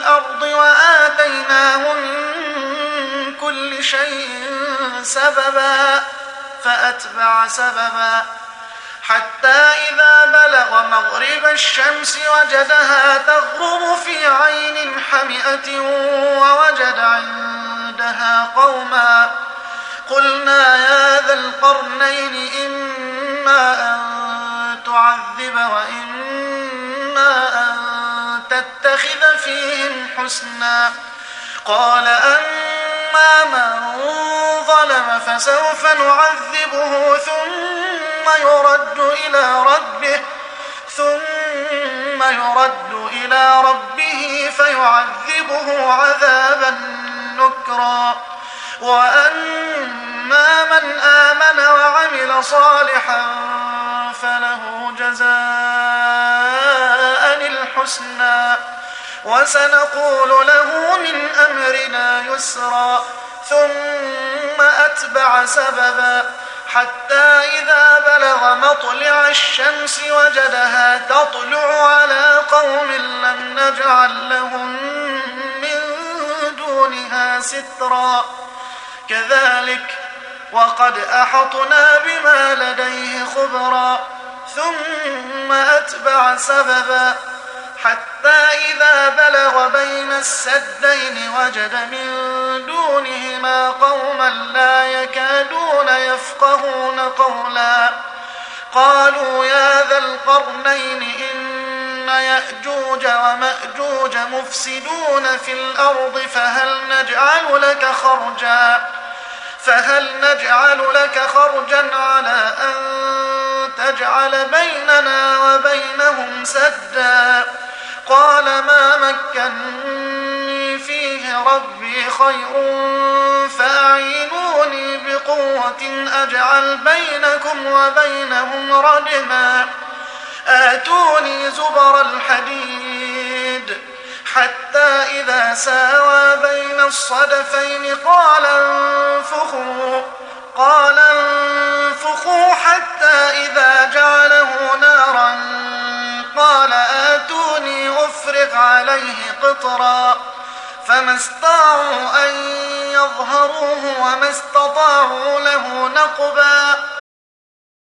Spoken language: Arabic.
الأرض وآتيناه من كل شيء سببا فأتبع سببا حتى إذا بلغ مغرب الشمس وجدها تغرب في عين حمئة ووجد عندها قوما قلنا يا ذا القرنين إما أن تعذب وإما أن تتخذ فيهم حسنا قال أما من ظلم فسوف نعذبه ثم يرد إلى ربه فيعذبه عذابا نكرا وأما من آمن وعمل صالحا فله جزاء الحسنى وسنقول له من أمرنا يسرا ثم أتبع سببا حتى إذا بلغ مطلع الشمس وجدها تطلع على قوم لم نجعل لهم من دونها سترا كذلك وقد أحطنا بما لديه خبرا ثم أتبع سببا حتى إذا بلغ بين السدين وجد من دونهما قوما لا يكادون يفقهون قولا قالوا يا ذا القرنين إن يأجوج ومأجوج مفسدون في الأرض فهل نجعل لك خرجا على أن تجعل بيننا وبينهم سدا قال ما مكنني فيه ربي خير فأعينوني بقوة أجعل بينكم وبينهم ردما آتوني زبر الحديد حتى إذا ساوى بين الصدفين قال انفخوا حتى إذا جعله نارا قال آتوني أفرغ عليه قطرا فما استطاعوا أن يظهروه وما استطاعوا له نقبا